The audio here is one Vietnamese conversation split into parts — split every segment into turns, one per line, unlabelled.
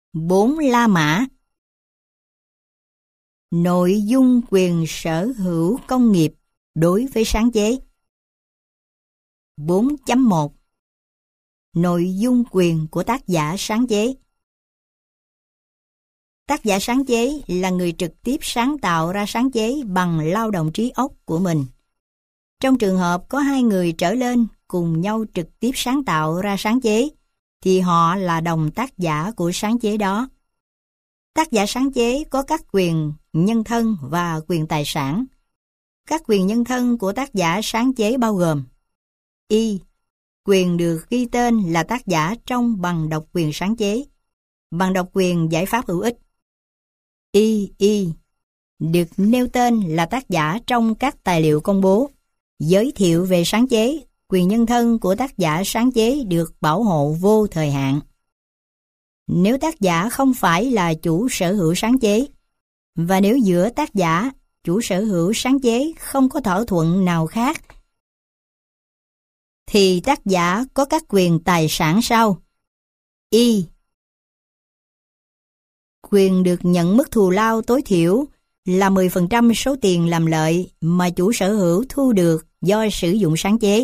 4 La Mã. Nội dung quyền sở hữu công nghiệp đối với sáng chế. 4.1 Nội dung quyền của tác giả sáng chế. Tác giả sáng chế là người trực tiếp sáng tạo ra sáng chế bằng lao động trí óc của mình. Trong trường hợp có hai người trở lên cùng nhau trực tiếp sáng tạo ra sáng chế, thì họ là đồng tác giả của sáng chế đó. Tác giả sáng chế có các quyền nhân thân và quyền tài sản. Các quyền nhân thân của tác giả sáng chế bao gồm: Y. Quyền được ghi tên là tác giả trong bằng độc quyền sáng chế, bằng độc quyền giải pháp hữu ích. Y. Được nêu tên là tác giả trong các tài liệu công bố, giới thiệu về sáng chế. Quyền nhân thân của tác giả sáng chế được bảo hộ vô thời hạn. Nếu tác giả không phải là chủ sở hữu sáng chế, và nếu giữa tác giả, chủ sở hữu sáng chế không có thỏa thuận nào khác, thì tác giả có các quyền tài sản sau. Y. Quyền được nhận mức thù lao tối thiểu là 10% số tiền làm lợi mà chủ sở hữu thu được do sử dụng sáng chế.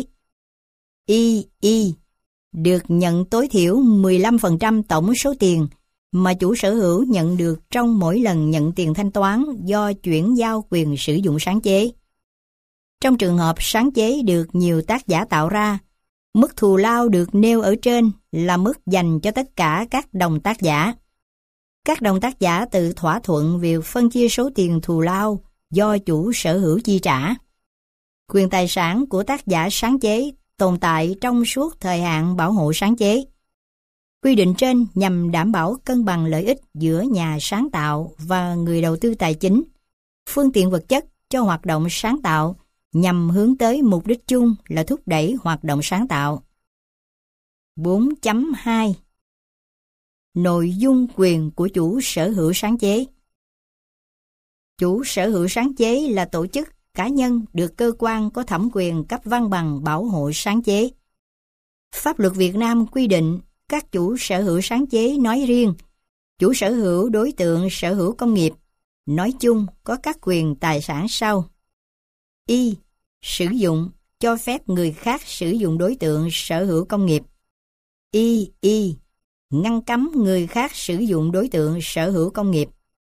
Y. Được nhận tối thiểu 15% tổng số tiền mà chủ sở hữu nhận được trong mỗi lần nhận tiền thanh toán do chuyển giao quyền sử dụng sáng chế. Trong trường hợp sáng chế được nhiều tác giả tạo ra, mức thù lao được nêu ở trên là mức dành cho tất cả các đồng tác giả. Các đồng tác giả tự thỏa thuận việc phân chia số tiền thù lao do chủ sở hữu chi trả. Quyền tài sản của tác giả sáng chế tồn tại trong suốt thời hạn bảo hộ sáng chế. Quy định trên nhằm đảm bảo cân bằng lợi ích giữa nhà sáng tạo và người đầu tư tài chính, phương tiện vật chất cho hoạt động sáng tạo nhằm hướng tới mục đích chung là thúc đẩy hoạt động sáng tạo. 4.2 Nội dung quyền của chủ sở hữu sáng chế. Chủ sở hữu sáng chế là tổ chức, cá nhân được cơ quan có thẩm quyền cấp văn bằng bảo hộ sáng chế. Pháp luật Việt Nam quy định các chủ sở hữu sáng chế nói riêng, chủ sở hữu đối tượng sở hữu công nghiệp nói chung có các quyền tài sản sau. Y. Sử dụng, cho phép người khác sử dụng đối tượng sở hữu công nghiệp. Y. Ngăn cấm người khác sử dụng đối tượng sở hữu công nghiệp.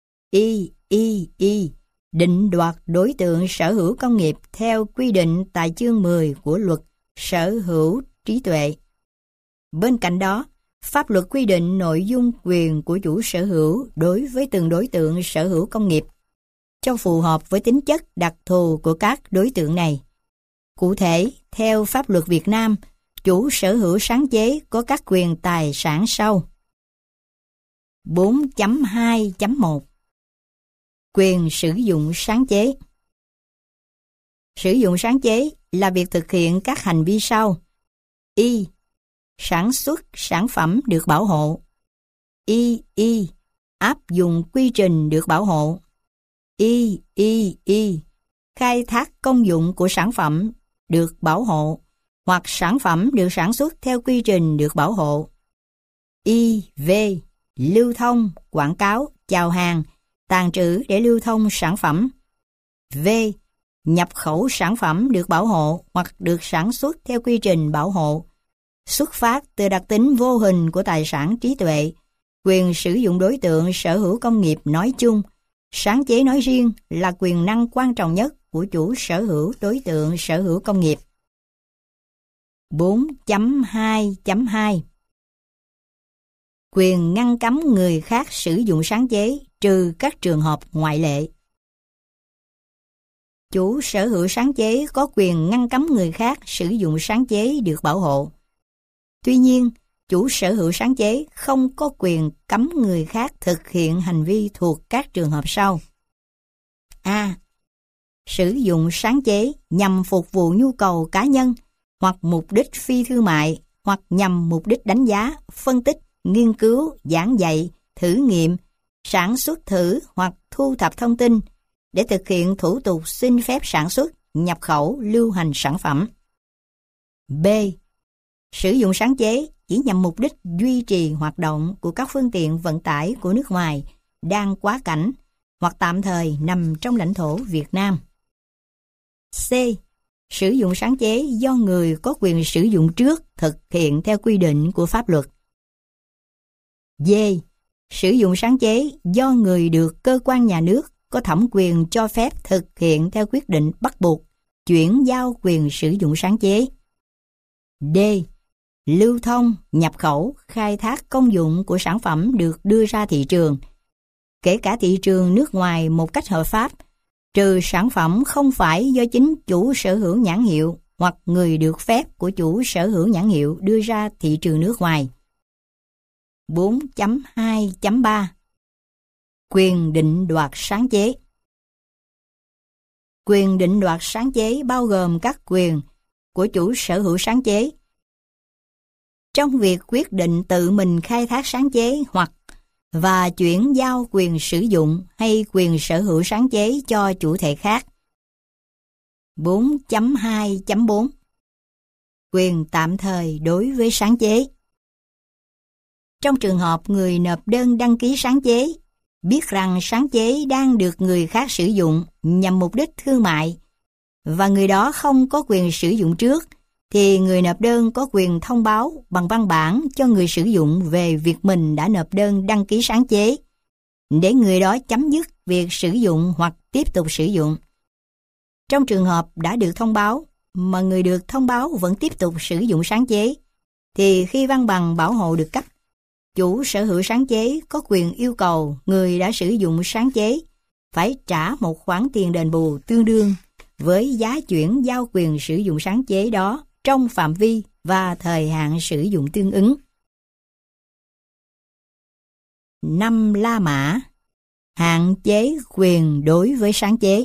Y. Định đoạt đối tượng sở hữu công nghiệp theo quy định tại chương 10 của luật sở hữu trí tuệ. Bên cạnh đó, pháp luật quy định nội dung quyền của chủ sở hữu đối với từng đối tượng sở hữu công nghiệp, cho phù hợp với tính chất đặc thù của các đối tượng này. Cụ thể, theo pháp luật Việt Nam, chủ sở hữu sáng chế có các quyền tài sản sau. 4.2.1 Quyền sử dụng sáng chế. Sử dụng sáng chế là việc thực hiện các hành vi sau. Y. Sản xuất sản phẩm được bảo hộ. Y. Áp dụng quy trình được bảo hộ. Y. Khai thác công dụng của sản phẩm được bảo hộ, hoặc sản phẩm được sản xuất theo quy trình được bảo hộ. V. Lưu thông, quảng cáo, chào hàng, tàng trữ để lưu thông sản phẩm. V. Nhập khẩu sản phẩm được bảo hộ hoặc được sản xuất theo quy trình bảo hộ, xuất phát từ đặc tính vô hình của tài sản trí tuệ, quyền sử dụng đối tượng sở hữu công nghiệp nói chung, sáng chế nói riêng là quyền năng quan trọng nhất của chủ sở hữu đối tượng sở hữu công nghiệp. 4.2.2 Quyền ngăn cấm người khác sử dụng sáng chế trừ các trường hợp ngoại lệ. Chủ sở hữu sáng chế có quyền ngăn cấm người khác sử dụng sáng chế được bảo hộ. Tuy nhiên, chủ sở hữu sáng chế không có quyền cấm người khác thực hiện hành vi thuộc các trường hợp sau. A. Sử dụng sáng chế nhằm phục vụ nhu cầu cá nhân hoặc mục đích phi thương mại hoặc nhằm mục đích đánh giá, phân tích, nghiên cứu, giảng dạy, thử nghiệm, sản xuất thử hoặc thu thập thông tin để thực hiện thủ tục xin phép sản xuất, nhập khẩu, lưu hành sản phẩm. B. Sử dụng sáng chế chỉ nhằm mục đích duy trì hoạt động của các phương tiện vận tải của nước ngoài đang quá cảnh hoặc tạm thời nằm trong lãnh thổ Việt Nam. C. Sử dụng sáng chế do người có quyền sử dụng trước thực hiện theo quy định của pháp luật. D. Sử dụng sáng chế do người được cơ quan nhà nước có thẩm quyền cho phép thực hiện theo quyết định bắt buộc chuyển giao quyền sử dụng sáng chế. D. Lưu thông, nhập khẩu, khai thác công dụng của sản phẩm được đưa ra thị trường, kể cả thị trường nước ngoài một cách hợp pháp, trừ sản phẩm không phải do chính chủ sở hữu nhãn hiệu hoặc người được phép của chủ sở hữu nhãn hiệu đưa ra thị trường nước ngoài. 4.2.3 Quyền định đoạt sáng chế. Quyền định đoạt sáng chế bao gồm các quyền của chủ sở hữu sáng chế trong việc quyết định tự mình khai thác sáng chế hoặc và chuyển giao quyền sử dụng hay quyền sở hữu sáng chế cho chủ thể khác. 4.2.4 Quyền tạm thời đối với sáng chế. Trong trường hợp người nộp đơn đăng ký sáng chế, biết rằng sáng chế đang được người khác sử dụng nhằm mục đích thương mại, và người đó không có quyền sử dụng trước, thì người nộp đơn có quyền thông báo bằng văn bản cho người sử dụng về việc mình đã nộp đơn đăng ký sáng chế, để người đó chấm dứt việc sử dụng hoặc tiếp tục sử dụng. Trong trường hợp đã được thông báo, mà người được thông báo vẫn tiếp tục sử dụng sáng chế, thì khi văn bằng bảo hộ được cấp, chủ sở hữu sáng chế có quyền yêu cầu người đã sử dụng sáng chế phải trả một khoản tiền đền bù tương đương với giá chuyển giao quyền sử dụng sáng chế đó trong phạm vi và thời hạn sử dụng tương ứng. 5. La mã. Hạn chế quyền đối với sáng chế.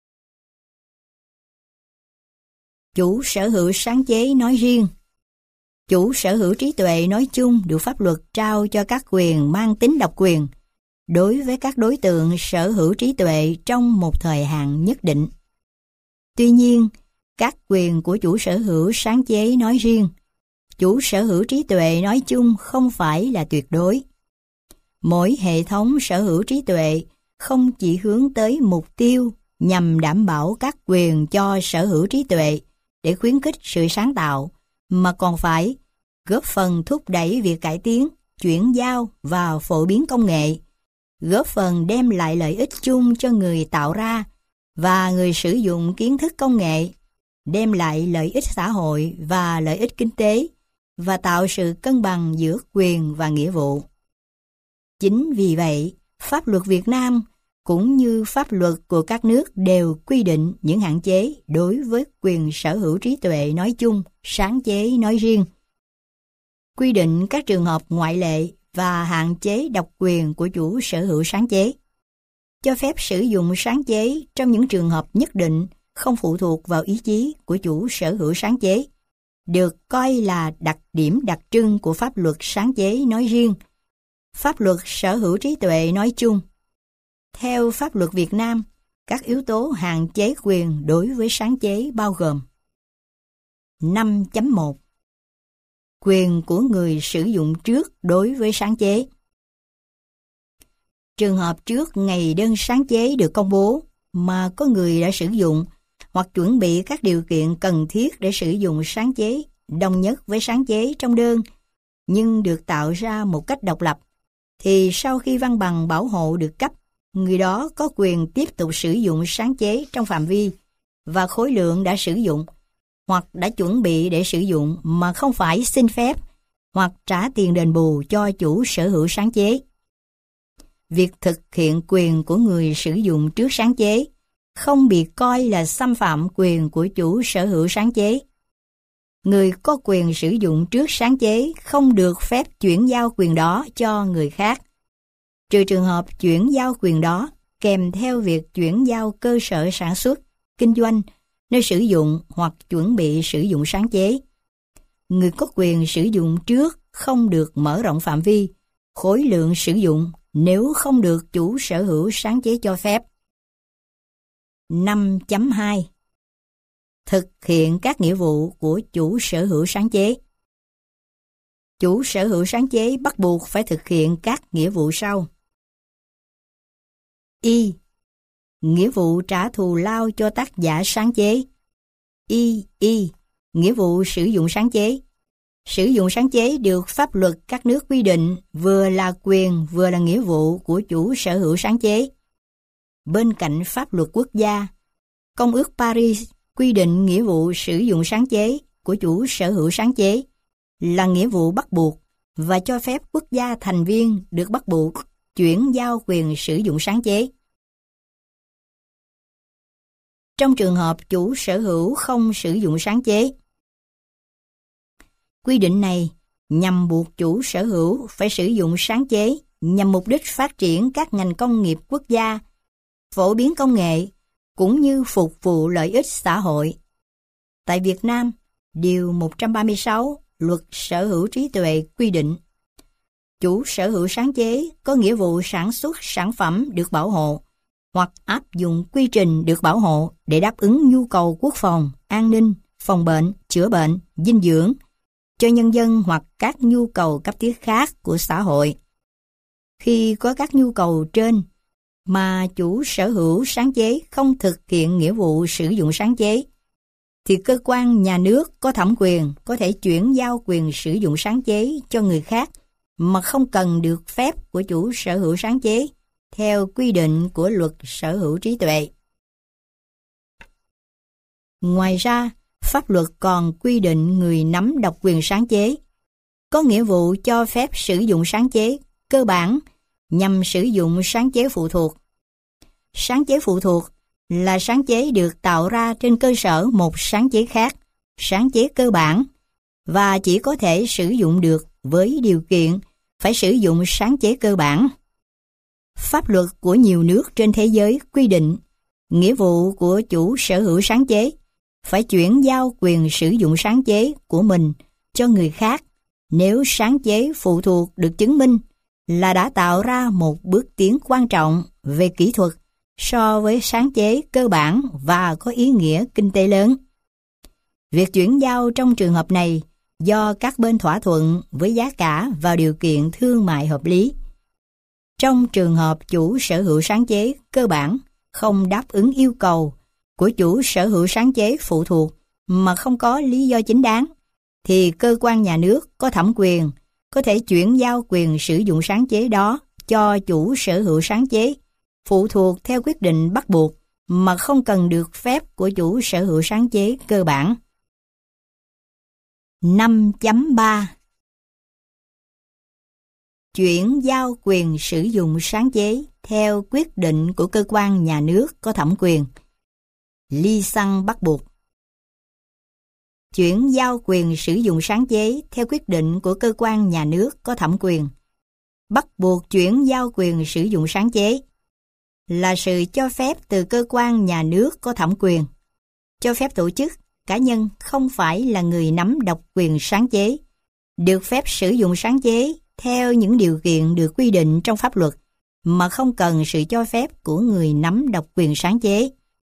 Chủ sở hữu sáng chế nói riêng, chủ sở hữu trí tuệ nói chung được pháp luật trao cho các quyền mang tính độc quyền đối với các đối tượng sở hữu trí tuệ trong một thời hạn nhất định. Tuy nhiên, các quyền của chủ sở hữu sáng chế nói riêng, chủ sở hữu trí tuệ nói chung không phải là tuyệt đối. Mỗi hệ thống sở hữu trí tuệ không chỉ hướng tới mục tiêu nhằm đảm bảo các quyền cho sở hữu trí tuệ để khuyến khích sự sáng tạo, mà còn phải góp phần thúc đẩy việc cải tiến, chuyển giao và phổ biến công nghệ, góp phần đem lại lợi ích chung cho người tạo ra và người sử dụng kiến thức công nghệ, đem lại lợi ích xã hội và lợi ích kinh tế, và tạo sự cân bằng giữa quyền và nghĩa vụ. Chính vì vậy, pháp luật Việt Nam cũng như pháp luật của các nước đều quy định những hạn chế đối với quyền sở hữu trí tuệ nói chung, sáng chế nói riêng. Quy định các trường hợp ngoại lệ và hạn chế độc quyền của chủ sở hữu sáng chế. Cho phép sử dụng sáng chế trong những trường hợp nhất định không phụ thuộc vào ý chí của chủ sở hữu sáng chế, được coi là đặc điểm đặc trưng của pháp luật sáng chế nói riêng, pháp luật sở hữu trí tuệ nói chung. Theo pháp luật Việt Nam, các yếu tố hạn chế quyền đối với sáng chế bao gồm: 5.1 Quyền của người sử dụng trước đối với sáng chế. Trường hợp trước ngày đơn sáng chế được công bố mà có người đã sử dụng hoặc chuẩn bị các điều kiện cần thiết để sử dụng sáng chế đồng nhất với sáng chế trong đơn, nhưng được tạo ra một cách độc lập, thì sau khi văn bằng bảo hộ được cấp, người đó có quyền tiếp tục sử dụng sáng chế trong phạm vi và khối lượng đã sử dụng hoặc đã chuẩn bị để sử dụng mà không phải xin phép hoặc trả tiền đền bù cho chủ sở hữu sáng chế. Việc thực hiện quyền của người sử dụng trước sáng chế không bị coi là xâm phạm quyền của chủ sở hữu sáng chế. Người có quyền sử dụng trước sáng chế không được phép chuyển giao quyền đó cho người khác, trừ trường hợp chuyển giao quyền đó kèm theo việc chuyển giao cơ sở sản xuất, kinh doanh, nơi sử dụng hoặc chuẩn bị sử dụng sáng chế. Người có quyền sử dụng trước không được mở rộng phạm vi, khối lượng sử dụng nếu không được chủ sở hữu sáng chế cho phép. 5.2 Thực hiện các nghĩa vụ của chủ sở hữu sáng chế. chủ sở hữu sáng chế bắt buộc phải thực hiện các nghĩa vụ sau. Y. Nghĩa vụ trả thù lao cho tác giả sáng chế. Y. Nghĩa vụ sử dụng sáng chế. Sử dụng sáng chế được pháp luật các nước quy định vừa là quyền vừa là nghĩa vụ của chủ sở hữu sáng chế. Bên cạnh pháp luật quốc gia, Công ước Paris quy định nghĩa vụ sử dụng sáng chế của chủ sở hữu sáng chế là nghĩa vụ bắt buộc và cho phép quốc gia thành viên được bắt buộc chuyển giao quyền sử dụng sáng chế. Trong trường hợp chủ sở hữu không sử dụng sáng chế, quy định này nhằm buộc chủ sở hữu phải sử dụng sáng chế nhằm mục đích phát triển các ngành công nghiệp quốc gia, phổ biến công nghệ, cũng như phục vụ lợi ích xã hội. Tại Việt Nam, Điều 136 Luật Sở hữu trí tuệ quy định, chủ sở hữu sáng chế có nghĩa vụ sản xuất sản phẩm được bảo hộ hoặc áp dụng quy trình được bảo hộ để đáp ứng nhu cầu quốc phòng, an ninh, phòng bệnh, chữa bệnh, dinh dưỡng cho nhân dân hoặc các nhu cầu cấp thiết khác của xã hội. Khi có các nhu cầu trên mà chủ sở hữu sáng chế không thực hiện nghĩa vụ sử dụng sáng chế, thì cơ quan nhà nước có thẩm quyền có thể chuyển giao quyền sử dụng sáng chế cho người khác mà không cần được phép của chủ sở hữu sáng chế theo quy định của Luật Sở hữu trí tuệ. Ngoài ra, pháp luật còn quy định người nắm độc quyền sáng chế có nghĩa vụ cho phép sử dụng sáng chế cơ bản nhằm sử dụng sáng chế phụ thuộc. Sáng chế phụ thuộc là sáng chế được tạo ra trên cơ sở một sáng chế khác, sáng chế cơ bản, và chỉ có thể sử dụng được với điều kiện phải sử dụng sáng chế cơ bản. Pháp luật của nhiều nước trên thế giới quy định nghĩa vụ của chủ sở hữu sáng chế phải chuyển giao quyền sử dụng sáng chế của mình cho người khác nếu sáng chế phụ thuộc được chứng minh là đã tạo ra một bước tiến quan trọng về kỹ thuật so với sáng chế cơ bản và có ý nghĩa kinh tế lớn. Việc chuyển giao trong trường hợp này do các bên thỏa thuận với giá cả và điều kiện thương mại hợp lý. Trong trường hợp chủ sở hữu sáng chế cơ bản không đáp ứng yêu cầu của chủ sở hữu sáng chế phụ thuộc mà không có lý do chính đáng, thì cơ quan nhà nước có thẩm quyền có thể chuyển giao quyền sử dụng sáng chế đó cho chủ sở hữu sáng chế phụ thuộc theo quyết định bắt buộc mà không cần được phép của chủ sở hữu sáng chế cơ bản. 5.3 Chuyển giao quyền sử dụng sáng chế theo quyết định của cơ quan nhà nước có thẩm quyền. Li xăng bắt buộc. Chuyển giao quyền sử dụng sáng chế theo quyết định của cơ quan nhà nước có thẩm quyền. Bắt buộc chuyển giao quyền sử dụng sáng chế là sự cho phép từ cơ quan nhà nước có thẩm quyền, cho phép tổ chức, cá nhân không phải là người nắm độc quyền sáng chế, được phép sử dụng sáng chế theo những điều kiện được quy định trong pháp luật mà không cần sự cho phép của người nắm độc quyền sáng chế.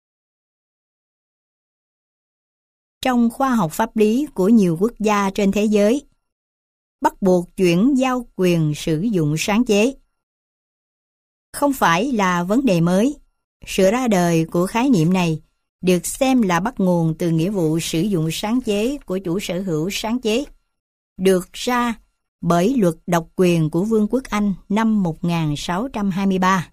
Trong khoa học pháp lý của nhiều quốc gia trên thế giới, bắt buộc chuyển giao quyền sử dụng sáng chế không phải là vấn đề mới. Sự ra đời của khái niệm này được xem là bắt nguồn từ nghĩa vụ sử dụng sáng chế của chủ sở hữu sáng chế, được ra bởi luật độc quyền của Vương quốc Anh năm 1623.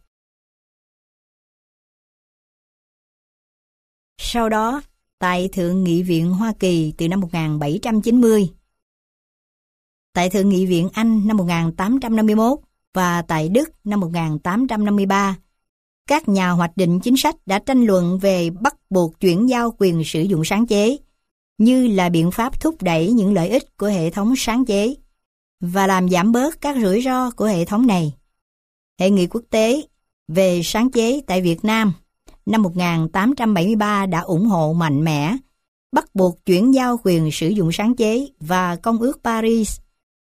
Sau đó, tại Thượng nghị viện Hoa Kỳ từ năm 1790, tại Thượng nghị viện Anh năm 1851 và tại Đức năm 1853, các nhà hoạch định chính sách đã tranh luận về bắt buộc chuyển giao quyền sử dụng sáng chế như là biện pháp thúc đẩy những lợi ích của hệ thống sáng chế và làm giảm bớt các rủi ro của hệ thống này. Hội nghị quốc tế về sáng chế tại Việt Nam năm 1873 đã ủng hộ mạnh mẽ bắt buộc chuyển giao quyền sử dụng sáng chế, và Công ước Paris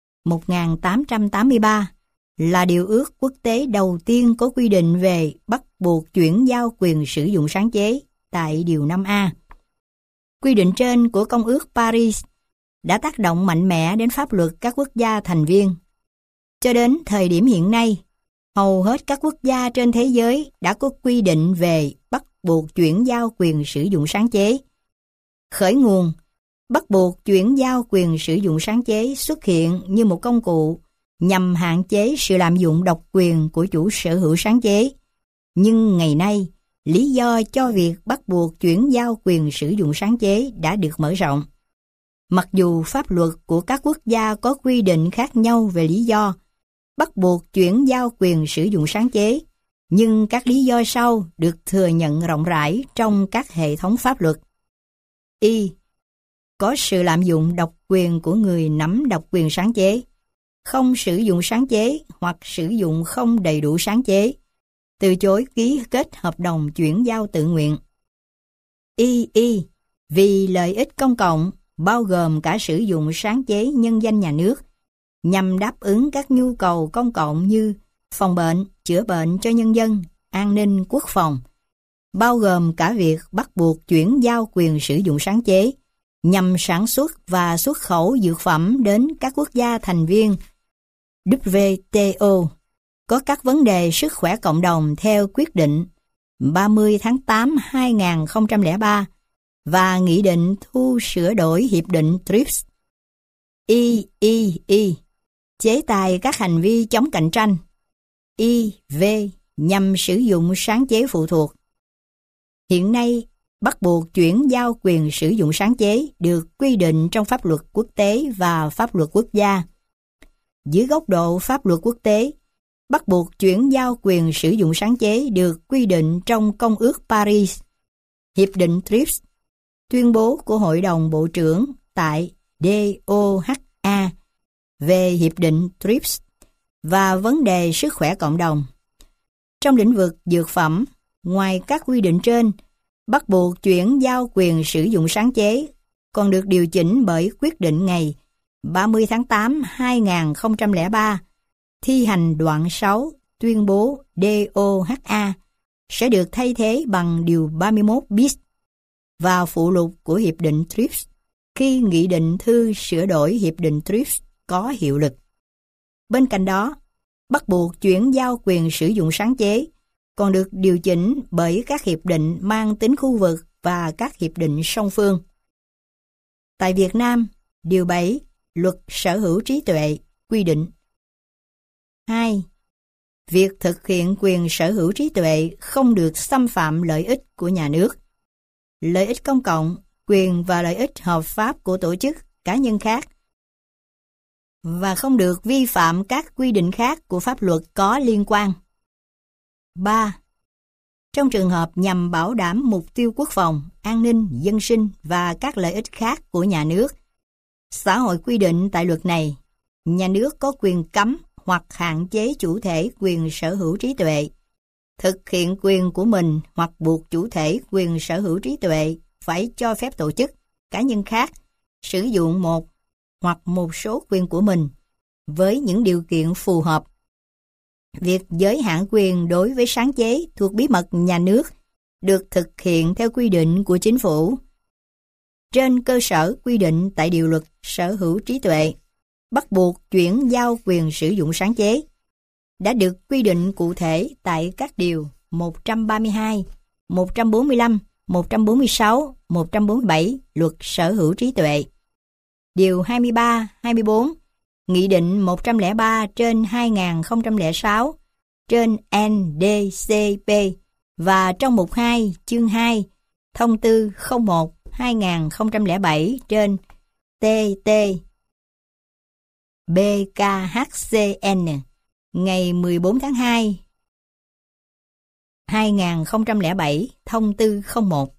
1883 là điều ước quốc tế đầu tiên có quy định về bắt buộc chuyển giao quyền sử dụng sáng chế tại Điều 5A. Quy định trên của Công ước Paris đã tác động mạnh mẽ đến pháp luật các quốc gia thành viên. Cho đến thời điểm hiện nay, hầu hết các quốc gia trên thế giới đã có quy định về bắt buộc chuyển giao quyền sử dụng sáng chế. Khởi nguồn, bắt buộc chuyển giao quyền sử dụng sáng chế xuất hiện như một công cụ nhằm hạn chế sự lạm dụng độc quyền của chủ sở hữu sáng chế. Nhưng ngày nay, lý do cho việc bắt buộc chuyển giao quyền sử dụng sáng chế đã được mở rộng. Mặc dù pháp luật của các quốc gia có quy định khác nhau về lý do bắt buộc chuyển giao quyền sử dụng sáng chế, nhưng các lý do sau được thừa nhận rộng rãi trong các hệ thống pháp luật. Y. Có sự lạm dụng độc quyền của người nắm độc quyền sáng chế, không sử dụng sáng chế hoặc sử dụng không đầy đủ sáng chế, từ chối ký kết hợp đồng chuyển giao tự nguyện. Y. Vì lợi ích công cộng, bao gồm cả sử dụng sáng chế nhân danh nhà nước, nhằm đáp ứng các nhu cầu công cộng như phòng bệnh, chữa bệnh cho nhân dân, an ninh, quốc phòng, bao gồm cả việc bắt buộc chuyển giao quyền sử dụng sáng chế, nhằm sản xuất và xuất khẩu dược phẩm đến các quốc gia thành viên WTO, có các vấn đề sức khỏe cộng đồng theo quyết định 30 tháng 8 2003 và nghị định thu sửa đổi hiệp định TRIPS. Y. Chế tài các hành vi chống cạnh tranh. V. Nhằm sử dụng sáng chế phụ thuộc. Hiện nay, bắt buộc chuyển giao quyền sử dụng sáng chế được quy định trong pháp luật quốc tế và pháp luật quốc gia. Dưới góc độ pháp luật quốc tế, bắt buộc chuyển giao quyền sử dụng sáng chế được quy định trong Công ước Paris, Hiệp định TRIPS, tuyên bố của Hội đồng Bộ trưởng tại DOHA về Hiệp định TRIPS và vấn đề sức khỏe cộng đồng. Trong lĩnh vực dược phẩm, ngoài các quy định trên, bắt buộc chuyển giao quyền sử dụng sáng chế còn được điều chỉnh bởi quyết định ngày 30 tháng 8 2003 thi hành đoạn 6 tuyên bố DOHA sẽ được thay thế bằng điều 31 bis và phụ lục của Hiệp định TRIPS khi nghị định thư sửa đổi Hiệp định TRIPS có hiệu lực. Bên cạnh đó, bắt buộc chuyển giao quyền sử dụng sáng chế còn được điều chỉnh bởi các hiệp định mang tính khu vực và các hiệp định song phương. Tại Việt Nam, điều 7 Luật Sở hữu trí tuệ quy định 2. Việc thực hiện quyền sở hữu trí tuệ không được xâm phạm lợi ích của nhà nước, lợi ích công cộng, quyền và lợi ích hợp pháp của tổ chức, cá nhân khác, và không được vi phạm các quy định khác của pháp luật có liên quan. 3. Trong trường hợp nhằm bảo đảm mục tiêu quốc phòng, an ninh, dân sinh và các lợi ích khác của nhà nước, xã hội quy định tại luật này, nhà nước có quyền cấm hoặc hạn chế chủ thể quyền sở hữu trí tuệ, thực hiện quyền của mình hoặc buộc chủ thể quyền sở hữu trí tuệ phải cho phép tổ chức, cá nhân khác sử dụng một hoặc một số quyền của mình với những điều kiện phù hợp. Việc giới hạn quyền đối với sáng chế thuộc bí mật nhà nước được thực hiện theo quy định của chính phủ. Trên cơ sở quy định tại Điều luật Sở hữu trí tuệ, bắt buộc chuyển giao quyền sử dụng sáng chế đã được quy định cụ thể tại các điều 132, 145, 146, 147 Luật Sở hữu trí tuệ. Điều 23, 24, Nghị định 103/2006 trên NDCP và trong mục 2, chương 2, Thông tư 01/2007 trên TT BKHCN ngày 14 tháng 2 2007 Thông tư 01.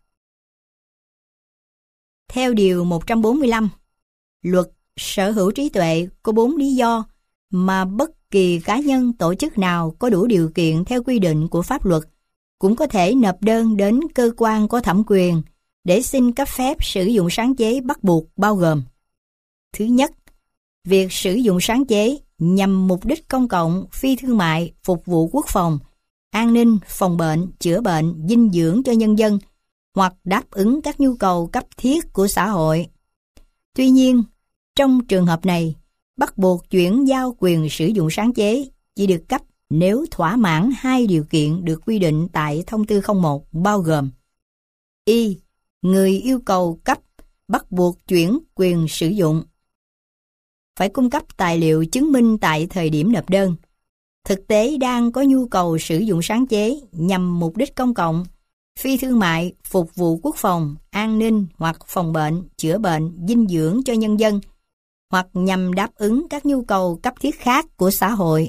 Theo điều 145, Luật Sở hữu trí tuệ có 4 lý do mà bất kỳ cá nhân tổ chức nào có đủ điều kiện theo quy định của pháp luật cũng có thể nộp đơn đến cơ quan có thẩm quyền để xin cấp phép sử dụng sáng chế bắt buộc bao gồm: Thứ nhất, việc sử dụng sáng chế nhằm mục đích công cộng, phi thương mại, phục vụ quốc phòng, an ninh, phòng bệnh, chữa bệnh, dinh dưỡng cho nhân dân hoặc đáp ứng các nhu cầu cấp thiết của xã hội. Tuy nhiên, Trong trường hợp này, bắt buộc chuyển giao quyền sử dụng sáng chế chỉ được cấp nếu thỏa mãn hai điều kiện được quy định tại Thông tư 01 bao gồm: y. Người yêu cầu cấp bắt buộc chuyển quyền sử dụng phải cung cấp tài liệu chứng minh tại thời điểm nộp đơn thực tế đang có nhu cầu sử dụng sáng chế nhằm mục đích công cộng, phi thương mại, phục vụ quốc phòng, an ninh hoặc phòng bệnh, chữa bệnh, dinh dưỡng cho nhân dân, hoặc nhằm đáp ứng các nhu cầu cấp thiết khác của xã hội.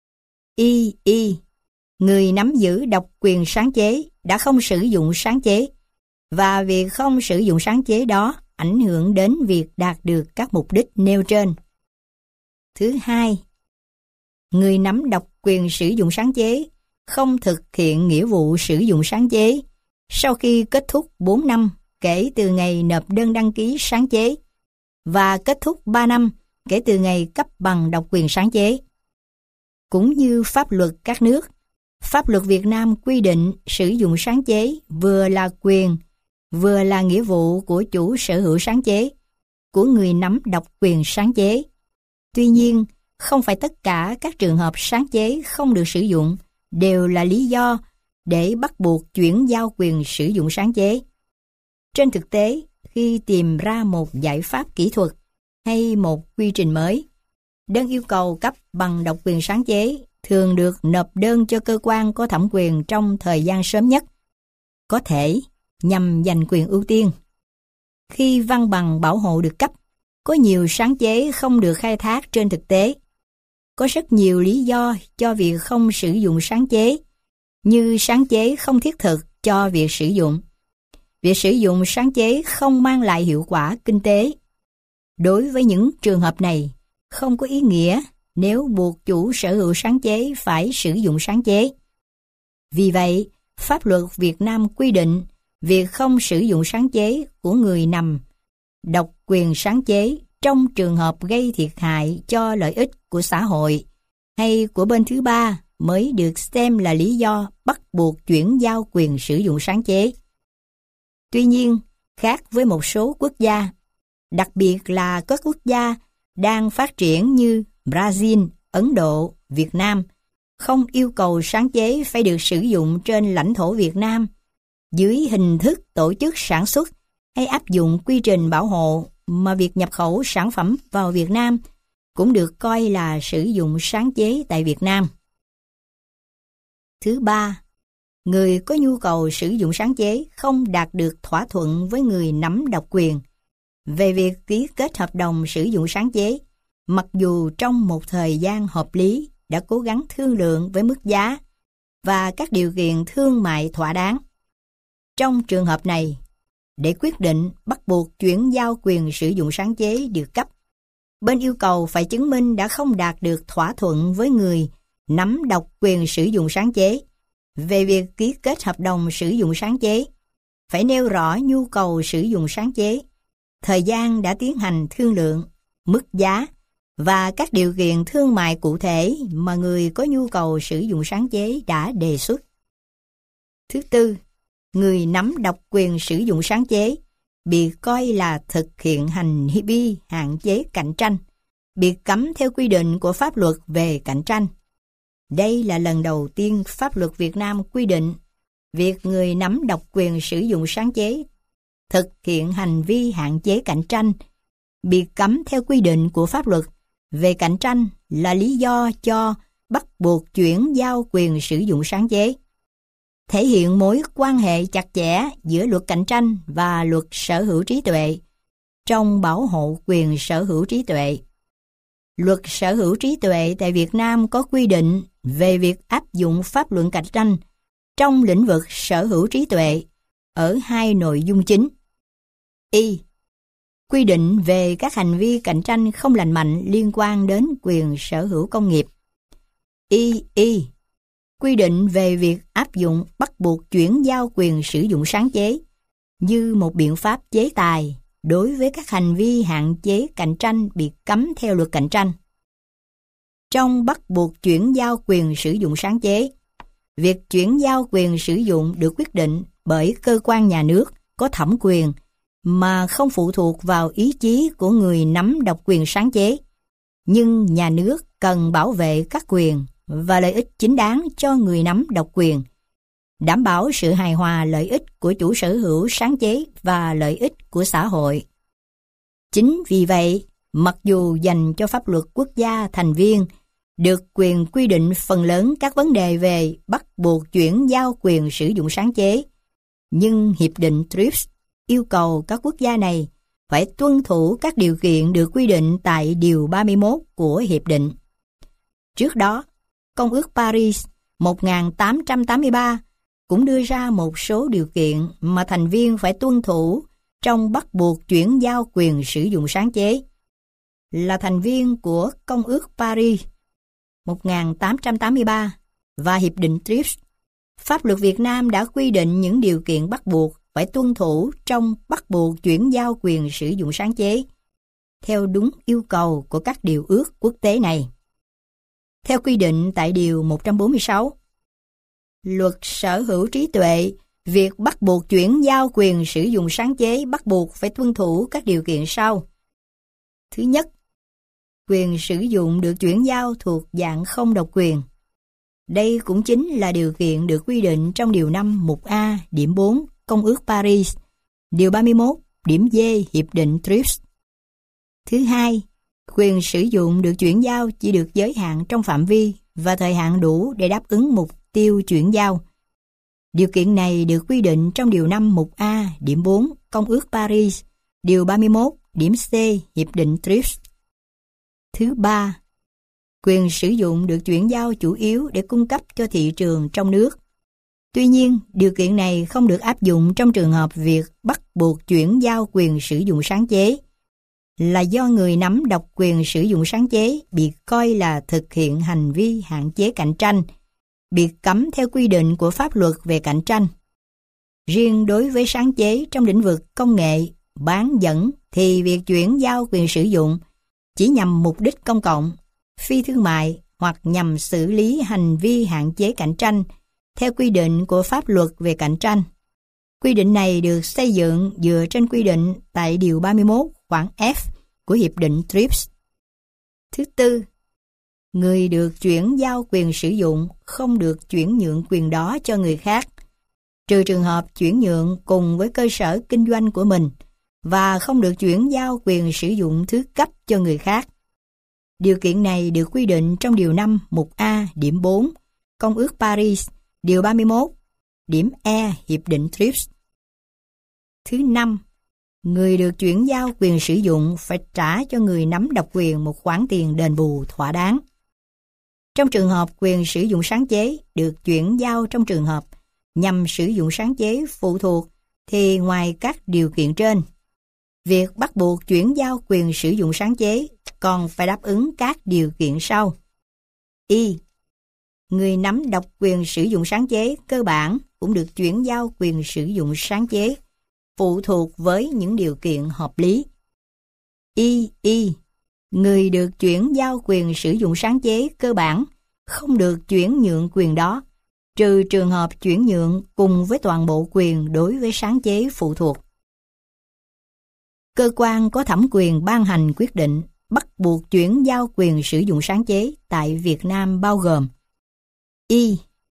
Y. Người nắm giữ độc quyền sáng chế đã không sử dụng sáng chế, và việc không sử dụng sáng chế đó ảnh hưởng đến việc đạt được các mục đích nêu trên. Thứ hai, người nắm độc quyền sử dụng sáng chế không thực hiện nghĩa vụ sử dụng sáng chế sau khi kết thúc 4 năm kể từ ngày nộp đơn đăng ký sáng chế và kết thúc 3 năm kể từ ngày cấp bằng độc quyền sáng chế. Cũng như pháp luật các nước, pháp luật Việt Nam quy định sử dụng sáng chế vừa là quyền, vừa là nghĩa vụ của chủ sở hữu sáng chế, của người nắm độc quyền sáng chế. Tuy nhiên, không phải tất cả các trường hợp sáng chế không được sử dụng đều là lý do để bắt buộc chuyển giao quyền sử dụng sáng chế. Trên thực tế, khi tìm ra một giải pháp kỹ thuật hay một quy trình mới, đơn yêu cầu cấp bằng độc quyền sáng chế thường được nộp đơn cho cơ quan có thẩm quyền trong thời gian sớm nhất, có thể nhằm giành quyền ưu tiên. Khi văn bằng bảo hộ được cấp, có nhiều sáng chế không được khai thác trên thực tế. Có rất nhiều lý do cho việc không sử dụng sáng chế, như sáng chế không thiết thực cho việc sử dụng. Việc sử dụng sáng chế không mang lại hiệu quả kinh tế. Đối với những trường hợp này, không có ý nghĩa nếu buộc chủ sở hữu sáng chế phải sử dụng sáng chế. Vì vậy, pháp luật Việt Nam quy định việc không sử dụng sáng chế của người nắm độc quyền sáng chế trong trường hợp gây thiệt hại cho lợi ích của xã hội hay của bên thứ ba mới được xem là lý do bắt buộc chuyển giao quyền sử dụng sáng chế. Tuy nhiên, khác với một số quốc gia, đặc biệt là các quốc gia đang phát triển như Brazil, Ấn Độ, Việt Nam, không yêu cầu sáng chế phải được sử dụng trên lãnh thổ Việt Nam dưới hình thức tổ chức sản xuất hay áp dụng quy trình bảo hộ, mà việc nhập khẩu sản phẩm vào Việt Nam cũng được coi là sử dụng sáng chế tại Việt Nam. Thứ ba, người có nhu cầu sử dụng sáng chế không đạt được thỏa thuận với người nắm độc quyền về việc ký kết hợp đồng sử dụng sáng chế, mặc dù trong một thời gian hợp lý đã cố gắng thương lượng với mức giá và các điều kiện thương mại thỏa đáng. Trong trường hợp này, để quyết định bắt buộc chuyển giao quyền sử dụng sáng chế được cấp, bên yêu cầu phải chứng minh đã không đạt được thỏa thuận với người nắm độc quyền sử dụng sáng chế về việc ký kết hợp đồng sử dụng sáng chế, phải nêu rõ nhu cầu sử dụng sáng chế, thời gian đã tiến hành thương lượng, mức giá và các điều kiện thương mại cụ thể mà người có nhu cầu sử dụng sáng chế đã đề xuất. Thứ tư, người nắm độc quyền sử dụng sáng chế bị coi là thực hiện hành vi hạn chế cạnh tranh, bị cấm theo quy định của pháp luật về cạnh tranh. Đây là lần đầu tiên pháp luật Việt Nam quy định việc người nắm độc quyền sử dụng sáng chế thực hiện hành vi hạn chế cạnh tranh, bị cấm theo quy định của pháp luật về cạnh tranh là lý do cho bắt buộc chuyển giao quyền sử dụng sáng chế, thể hiện mối quan hệ chặt chẽ giữa luật cạnh tranh và luật sở hữu trí tuệ trong bảo hộ quyền sở hữu trí tuệ. Luật sở hữu trí tuệ tại Việt Nam có quy định về việc áp dụng pháp luật cạnh tranh trong lĩnh vực sở hữu trí tuệ ở hai nội dung chính. Y. Quy định về các hành vi cạnh tranh không lành mạnh liên quan đến quyền sở hữu công nghiệp. Y. Quy định về việc áp dụng bắt buộc chuyển giao quyền sử dụng sáng chế như một biện pháp chế tài đối với các hành vi hạn chế cạnh tranh bị cấm theo luật cạnh tranh. Trong bắt buộc chuyển giao quyền sử dụng sáng chế, việc chuyển giao quyền sử dụng được quyết định bởi cơ quan nhà nước có thẩm quyền mà không phụ thuộc vào ý chí của người nắm độc quyền sáng chế. Nhưng nhà nước cần bảo vệ các quyền và lợi ích chính đáng cho người nắm độc quyền, đảm bảo sự hài hòa lợi ích của chủ sở hữu sáng chế và lợi ích của xã hội. Chính vì vậy, mặc dù dành cho pháp luật quốc gia thành viên được quyền quy định phần lớn các vấn đề về bắt buộc chuyển giao quyền sử dụng sáng chế, nhưng Hiệp định TRIPS yêu cầu các quốc gia này phải tuân thủ các điều kiện được quy định tại Điều 31 của Hiệp định. Trước đó, Công ước Paris 1883 cũng đưa ra một số điều kiện mà thành viên phải tuân thủ trong bắt buộc chuyển giao quyền sử dụng sáng chế. Là thành viên của Công ước Paris 1883 và Hiệp định TRIPS, pháp luật Việt Nam đã quy định những điều kiện bắt buộc phải tuân thủ trong bắt buộc chuyển giao quyền sử dụng sáng chế, theo đúng yêu cầu của các điều ước quốc tế này. Theo quy định tại Điều 146, Luật Sở hữu trí tuệ, việc bắt buộc chuyển giao quyền sử dụng sáng chế bắt buộc phải tuân thủ các điều kiện sau. Thứ nhất, quyền sử dụng được chuyển giao thuộc dạng không độc quyền. Đây cũng chính là điều kiện được quy định trong Điều 5 mục A điểm 4 Công ước Paris, Điều 31 điểm D Hiệp định TRIPS. Thứ hai, quyền sử dụng được chuyển giao chỉ được giới hạn trong phạm vi và thời hạn đủ để đáp ứng mục tiêu chuyển giao. Điều kiện này được quy định trong Điều 5 mục A điểm 4 Công ước Paris, Điều 31 điểm C Hiệp định TRIPS. Thứ ba, quyền sử dụng được chuyển giao chủ yếu để cung cấp cho thị trường trong nước. Tuy nhiên, điều kiện này không được áp dụng trong trường hợp việc bắt buộc chuyển giao quyền sử dụng sáng chế, là do người nắm độc quyền sử dụng sáng chế bị coi là thực hiện hành vi hạn chế cạnh tranh, bị cấm theo quy định của pháp luật về cạnh tranh. Riêng đối với sáng chế trong lĩnh vực công nghệ, bán dẫn thì việc chuyển giao quyền sử dụng chỉ nhằm mục đích công cộng, phi thương mại hoặc nhằm xử lý hành vi hạn chế cạnh tranh theo quy định của pháp luật về cạnh tranh. Quy định này được xây dựng dựa trên quy định tại Điều 31 khoản F của Hiệp định TRIPS. Thứ tư, người được chuyển giao quyền sử dụng không được chuyển nhượng quyền đó cho người khác, trừ trường hợp chuyển nhượng cùng với cơ sở kinh doanh của mình, và không được chuyển giao quyền sử dụng thứ cấp cho người khác. Điều kiện này được quy định trong Điều 5 mục A điểm 4 Công ước Paris, Điều 31 điểm E Hiệp định TRIPS. Thứ năm, người được chuyển giao quyền sử dụng phải trả cho người nắm độc quyền một khoản tiền đền bù thỏa đáng. Trong trường hợp quyền sử dụng sáng chế được chuyển giao trong trường hợp nhằm sử dụng sáng chế phụ thuộc thì ngoài các điều kiện trên, việc bắt buộc chuyển giao quyền sử dụng sáng chế còn phải đáp ứng các điều kiện sau. Y. Người nắm độc quyền sử dụng sáng chế cơ bản cũng được chuyển giao quyền sử dụng sáng chế phụ thuộc với những điều kiện hợp lý. Y. Người được chuyển giao quyền sử dụng sáng chế cơ bản không được chuyển nhượng quyền đó, trừ trường hợp chuyển nhượng cùng với toàn bộ quyền đối với sáng chế phụ thuộc. Cơ quan có thẩm quyền ban hành quyết định bắt buộc chuyển giao quyền sử dụng sáng chế tại Việt Nam bao gồm: Y.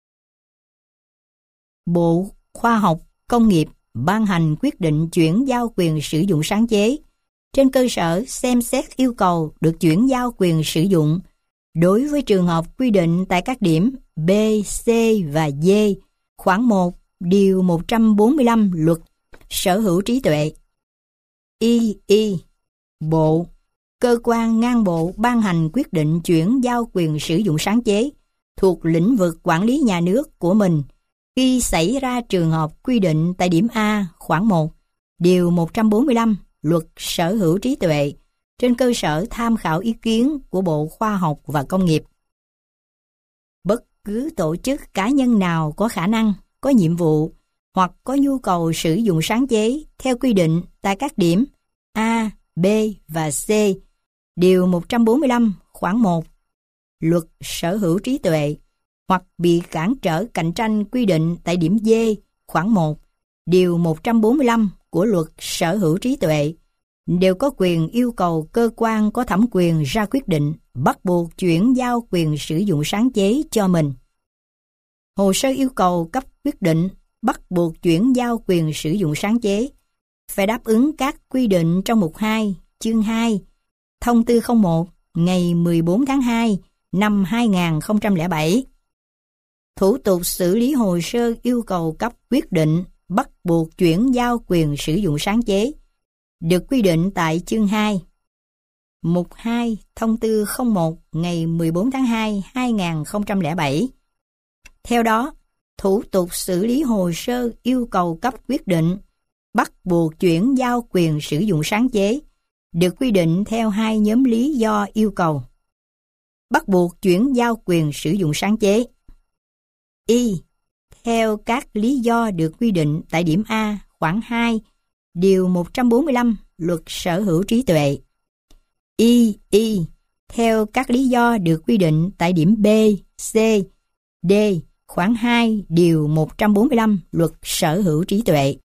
Bộ Khoa học Công nghiệp ban hành quyết định chuyển giao quyền sử dụng sáng chế trên cơ sở xem xét yêu cầu được chuyển giao quyền sử dụng đối với trường hợp quy định tại các điểm B, C và D, khoản 1, Điều 145 Luật Sở hữu trí tuệ. Y. Bộ, cơ quan ngang bộ ban hành quyết định chuyển giao quyền sử dụng sáng chế thuộc lĩnh vực quản lý nhà nước của mình khi xảy ra trường hợp quy định tại điểm A, khoản 1, Điều 145 Luật Sở hữu trí tuệ trên cơ sở tham khảo ý kiến của Bộ Khoa học và Công nghiệp. Bất cứ tổ chức cá nhân nào có khả năng, có nhiệm vụ hoặc có nhu cầu sử dụng sáng chế theo quy định tại các điểm A, B và C, Điều 145 khoản 1 Luật Sở hữu trí tuệ, hoặc bị cản trở cạnh tranh quy định tại điểm D, khoản 1, Điều 145 của luật sở hữu trí tuệ đều có quyền yêu cầu cơ quan có thẩm quyền ra quyết định bắt buộc chuyển giao quyền sử dụng sáng chế cho mình. Hồ sơ yêu cầu cấp quyết định bắt buộc chuyển giao quyền sử dụng sáng chế phải đáp ứng các quy định trong mục 2, chương 2, Thông tư 01 ngày 14 tháng 2 năm 2007. Thủ tục xử lý hồ sơ yêu cầu cấp quyết định bắt buộc chuyển giao quyền sử dụng sáng chế được quy định tại chương 2, mục 2, Thông tư 01 ngày 14 tháng 2 2007. Theo đó, thủ tục xử lý hồ sơ yêu cầu cấp quyết định bắt buộc chuyển giao quyền sử dụng sáng chế được quy định theo hai nhóm lý do yêu cầu. Bắt buộc chuyển giao quyền sử dụng sáng chế. Y. Theo các lý do được quy định tại điểm A khoản 2 điều 145 Luật sở hữu trí tuệ. Y. Theo các lý do được quy định tại điểm B, C, D khoản 2 điều 145 Luật sở hữu trí tuệ.